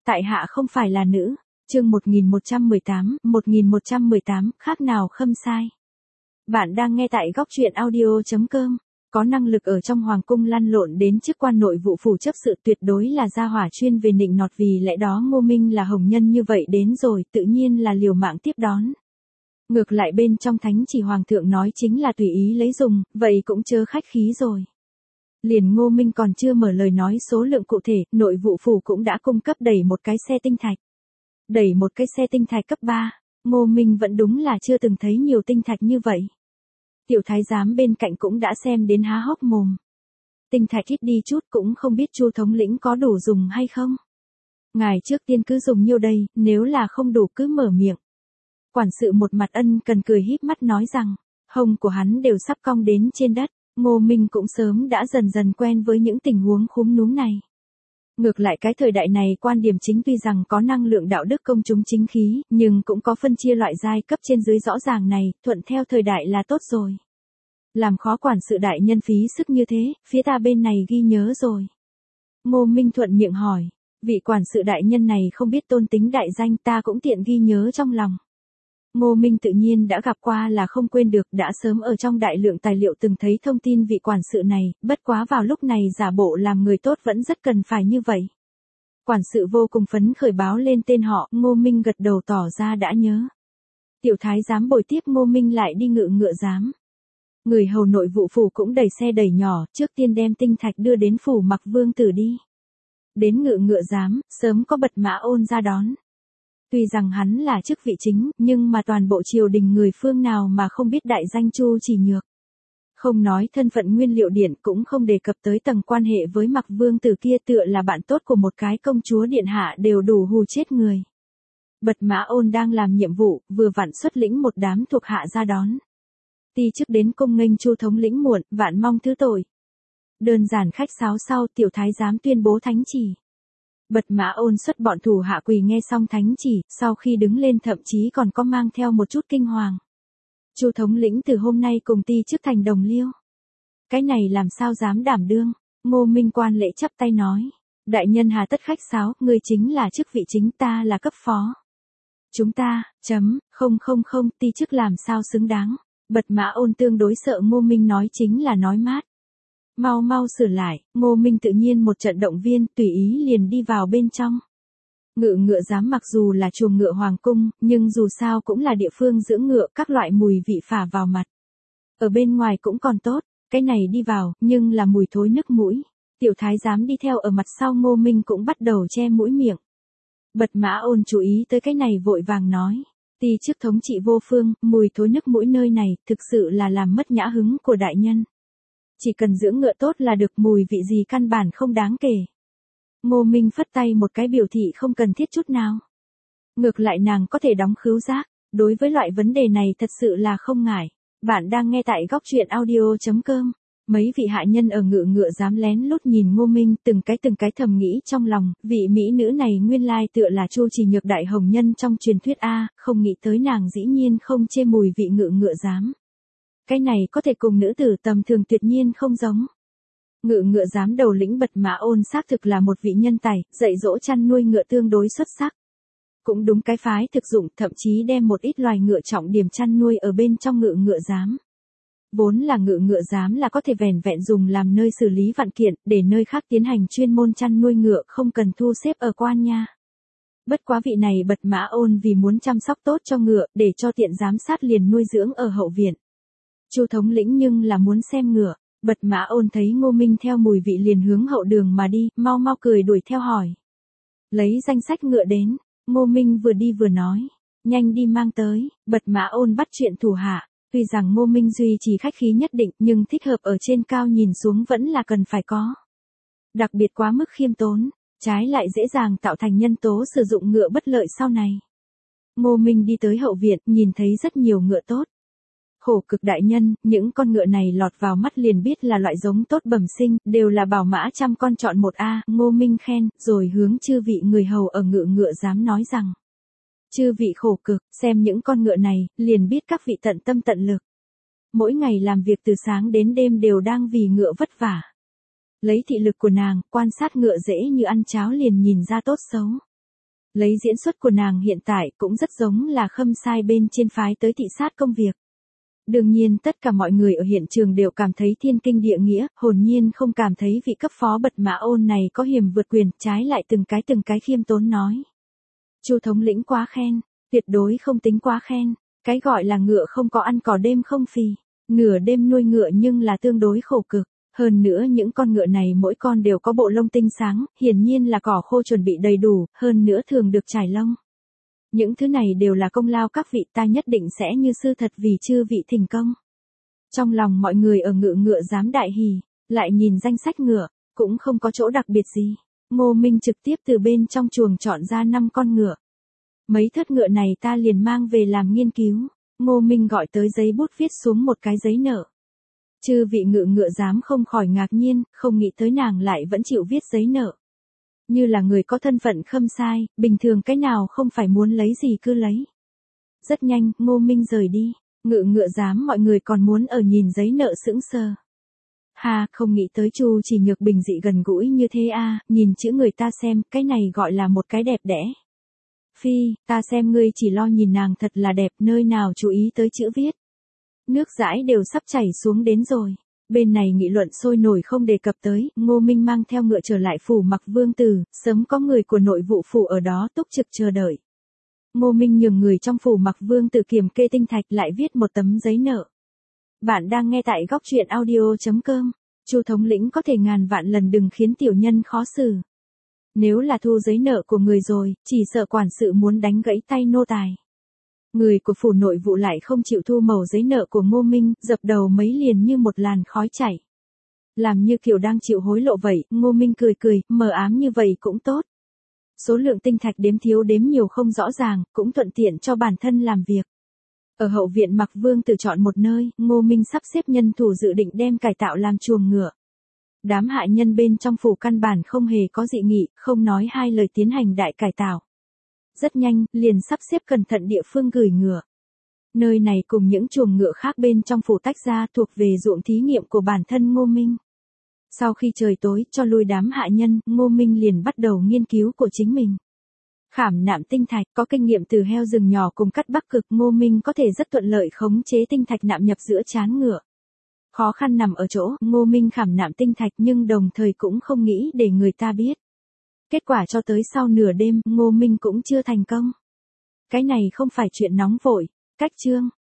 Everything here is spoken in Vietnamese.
tại hạ không phải là nữ. Chương 1118, khác nào khâm sai. Bạn đang nghe tại góc truyện audio.com. Có năng lực ở trong hoàng cung lăn lộn đến chức quan nội vụ phủ chấp sự tuyệt đối là gia hỏa chuyên về nịnh nọt, vì lẽ đó Ngô Minh là hồng nhân như vậy đến rồi tự nhiên là liều mạng tiếp đón. Ngược lại bên trong thánh chỉ hoàng thượng nói chính là tùy ý lấy dùng, vậy cũng chớ khách khí rồi. Liền Ngô Minh còn chưa mở lời nói số lượng cụ thể, nội vụ phủ cũng đã cung cấp đẩy một cái xe tinh thạch. Đẩy một cái xe tinh thạch cấp 3, Ngô Minh vẫn đúng là chưa từng thấy nhiều tinh thạch như vậy. Tiểu thái giám bên cạnh cũng đã xem đến há hốc mồm. Tinh thạch ít đi chút cũng không biết Chu thống lĩnh có đủ dùng hay không. Ngài trước tiên cứ dùng nhiêu đây, nếu là không đủ cứ mở miệng. Quản sự một mặt ân cần cười híp mắt nói rằng, hông của hắn đều sắp cong đến trên đất. Ngô Minh cũng sớm đã dần dần quen với những tình huống khúm núm này. Ngược lại cái thời đại này quan điểm chính tuy rằng có năng lượng đạo đức công chúng chính khí, nhưng cũng có phân chia loại giai cấp trên dưới rõ ràng này, thuận theo thời đại là tốt rồi. Làm khó quản sự đại nhân phí sức như thế, phía ta bên này ghi nhớ rồi. Ngô Minh thuận miệng hỏi, vị quản sự đại nhân này không biết tôn tính đại danh, ta cũng tiện ghi nhớ trong lòng. Ngô Minh tự nhiên đã gặp qua là không quên được, đã sớm ở trong đại lượng tài liệu từng thấy thông tin vị quản sự này, bất quá vào lúc này giả bộ làm người tốt vẫn rất cần phải như vậy. Quản sự vô cùng phấn khởi báo lên tên họ, Ngô Minh gật đầu tỏ ra đã nhớ. Tiểu thái giám bồi tiếp Ngô Minh lại đi ngự ngựa giám. Người hầu nội vụ phủ cũng đẩy xe đẩy nhỏ, trước tiên đem tinh thạch đưa đến phủ Mặc Vương Tử đi. Đến ngự ngựa giám, sớm có Bật Mã Ôn ra đón. Tuy rằng hắn là chức vị chính, nhưng mà toàn bộ triều đình người phương nào mà không biết đại danh Chu Chỉ Nhược. Không nói thân phận nguyên liệu điện, cũng không đề cập tới tầng quan hệ với Mặc Vương Tử kia, tựa là bạn tốt của một cái công chúa điện hạ đều đủ hù chết người. Bật Mã Ôn đang làm nhiệm vụ, vừa vặn xuất lĩnh một đám thuộc hạ ra đón. Ti chức đến cung nghênh Chu thống lĩnh muộn, vạn mong thứ tội. Đơn giản khách sáo sau, tiểu thái giám tuyên bố thánh chỉ. Bật Mã Ôn xuất bọn thủ hạ quỳ nghe xong thánh chỉ, sau khi đứng lên thậm chí còn có mang theo một chút kinh hoàng. Chu thống lĩnh từ hôm nay cùng ti chức thành đồng liêu. Cái này làm sao dám đảm đương? Ngô Minh quan lễ chắp tay nói, đại nhân hà tất khách sáo, người chính là chức vị chính, ta là cấp phó. Chúng ta, không, ti chức làm sao xứng đáng. Bật Mã Ôn tương đối sợ Ngô Minh nói chính là nói mát. Mau sửa lại, Ngô Minh tự nhiên một trận động viên, tùy ý liền đi vào bên trong. Ngự ngựa giám mặc dù là chuồng ngựa hoàng cung, nhưng dù sao cũng là địa phương dưỡng ngựa, các loại mùi vị phả vào mặt. Ở bên ngoài cũng còn tốt, cái này đi vào, nhưng là mùi thối nức mũi. Tiểu thái giám đi theo ở mặt sau Ngô Minh cũng bắt đầu che mũi miệng. Bật Mã Ôn chú ý tới cái này vội vàng nói, ti chức thống trị vô phương, mùi thối nức mũi nơi này, thực sự là làm mất nhã hứng của đại nhân. Chỉ cần dưỡng ngựa tốt là được, mùi vị gì căn bản không đáng kể. Ngô Minh phất tay một cái biểu thị không cần thiết chút nào. Ngược lại nàng có thể đóng khứu giác, đối với loại vấn đề này thật sự là không ngại. Bạn đang nghe tại góc truyện audio.com. Mấy vị hạ nhân ở ngự ngựa dám lén lút nhìn Ngô Minh, từng cái thầm nghĩ trong lòng, vị mỹ nữ này nguyên lai tựa là Chu Chỉ Nhược đại hồng nhân trong truyền thuyết a, không nghĩ tới nàng dĩ nhiên không chê mùi vị ngự ngựa dám. Cái này có thể cùng nữ tử tầm thường tuyệt nhiên không giống. Ngự ngựa giám đầu lĩnh Bật Mã Ôn xác thực là một vị nhân tài, dạy dỗ chăn nuôi ngựa tương đối xuất sắc. Cũng đúng cái phái thực dụng, thậm chí đem một ít loài ngựa trọng điểm chăn nuôi ở bên trong ngự ngựa giám. Vốn là ngự ngựa giám là có thể vẻn vẹn dùng làm nơi xử lý vạn kiện, để nơi khác tiến hành chuyên môn chăn nuôi ngựa, không cần thu xếp ở quan nha. Bất quá vị này Bật Mã Ôn vì muốn chăm sóc tốt cho ngựa, để cho tiện giám sát liền nuôi dưỡng ở hậu viện. Chu thống lĩnh nhưng là muốn xem ngựa. Bật Mã Ôn thấy Ngô Minh theo mùi vị liền hướng hậu đường mà đi, mau cười đuổi theo hỏi. Lấy danh sách ngựa đến, Ngô Minh vừa đi vừa nói, nhanh đi mang tới. Bật Mã Ôn bắt chuyện thủ hạ, tuy rằng Ngô Minh duy trì khách khí nhất định, nhưng thích hợp ở trên cao nhìn xuống vẫn là cần phải có. Đặc biệt quá mức khiêm tốn, trái lại dễ dàng tạo thành nhân tố sử dụng ngựa bất lợi sau này. Ngô Minh đi tới hậu viện, nhìn thấy rất nhiều ngựa tốt. Khổ cực đại nhân, những con ngựa này lọt vào mắt liền biết là loại giống tốt bẩm sinh, đều là bảo mã trăm con chọn một a. Ngô Minh khen, rồi hướng chư vị người hầu ở ngự ngựa dám nói rằng. Chư vị khổ cực, xem những con ngựa này, liền biết các vị tận tâm tận lực. Mỗi ngày làm việc từ sáng đến đêm đều đang vì ngựa vất vả. Lấy thị lực của nàng, quan sát ngựa dễ như ăn cháo liền nhìn ra tốt xấu. Lấy diễn xuất của nàng hiện tại cũng rất giống là Khâm Sai bên trên phái tới thị sát công việc. Đương nhiên tất cả mọi người ở hiện trường đều cảm thấy thiên kinh địa nghĩa, hồn nhiên không cảm thấy vị cấp phó Bật Mã Ôn này có hiềm vượt quyền, trái lại từng cái khiêm tốn nói. Chu thống lĩnh quá khen, tuyệt đối không tính quá khen, cái gọi là ngựa không có ăn cỏ đêm không phì, nửa đêm nuôi ngựa nhưng là tương đối khổ cực. Hơn nữa những con ngựa này mỗi con đều có bộ lông tinh sáng, hiển nhiên là cỏ khô chuẩn bị đầy đủ, hơn nữa thường được trải lông. Những thứ này đều là công lao các vị, ta nhất định sẽ như sư thật vì chư vị thành công. Trong lòng mọi người ở ngựa giám đại hỉ, lại nhìn danh sách ngựa, cũng không có chỗ đặc biệt gì. Ngô Minh trực tiếp từ bên trong chuồng chọn ra 5 con ngựa. Mấy thớt ngựa này ta liền mang về làm nghiên cứu. Ngô Minh gọi tới giấy bút viết xuống một cái giấy nợ. Chư vị ngựa giám không khỏi ngạc nhiên, không nghĩ tới nàng lại vẫn chịu viết giấy nợ. Như là người có thân phận Khâm Sai, bình thường cái nào không phải muốn lấy gì cứ lấy. Rất nhanh, Ngô Minh rời đi, ngựa giám mọi người còn muốn ở nhìn giấy nợ sững sờ. Ha, không nghĩ tới Chu Chỉ Nhược bình dị gần gũi như thế a, nhìn chữ người ta xem, cái này gọi là một cái đẹp đẽ. Phi, ta xem ngươi chỉ lo nhìn nàng thật là đẹp, nơi nào chú ý tới chữ viết. Nước dãi đều sắp chảy xuống đến rồi. Bên này nghị luận sôi nổi không đề cập tới, Ngô Minh mang theo ngựa trở lại phủ Mặc Vương Tử, sớm có người của nội vụ phủ ở đó túc trực chờ đợi. Ngô Minh nhường người trong phủ Mặc Vương Tử kiểm kê tinh thạch lại viết một tấm giấy nợ. Bạn đang nghe tại góc truyện audio.com. Chu thống lĩnh có thể ngàn vạn lần đừng khiến tiểu nhân khó xử. Nếu là thu giấy nợ của người rồi, chỉ sợ quản sự muốn đánh gãy tay nô tài. Người của phủ nội vụ lại không chịu thu mẩu giấy nợ của Ngô Minh, dập đầu mấy liền như một làn khói chảy. Làm như kiểu đang chịu hối lộ vậy, Ngô Minh cười, mờ ám như vậy cũng tốt. Số lượng tinh thạch đếm thiếu đếm nhiều không rõ ràng, cũng thuận tiện cho bản thân làm việc. Ở hậu viện Mặc Vương Tử chọn một nơi, Ngô Minh sắp xếp nhân thủ dự định đem cải tạo làm chuồng ngựa. Đám hạ nhân bên trong phủ căn bản không hề có dị nghị, không nói hai lời tiến hành đại cải tạo. Rất nhanh, liền sắp xếp cẩn thận địa phương gửi ngựa. Nơi này cùng những chuồng ngựa khác bên trong phủ tách ra thuộc về ruộng thí nghiệm của bản thân Ngô Minh. Sau khi trời tối cho lui đám hạ nhân, Ngô Minh liền bắt đầu nghiên cứu của chính mình. Khảm nạm tinh thạch, có kinh nghiệm từ heo rừng nhỏ cùng cắt bắc cực, Ngô Minh có thể rất thuận lợi khống chế tinh thạch nạm nhập giữa trán ngựa. Khó khăn nằm ở chỗ, Ngô Minh khảm nạm tinh thạch nhưng đồng thời cũng không nghĩ để người ta biết. Kết quả cho tới sau nửa đêm, Ngô Minh cũng chưa thành công. Cái này không phải chuyện nóng vội, cách chương.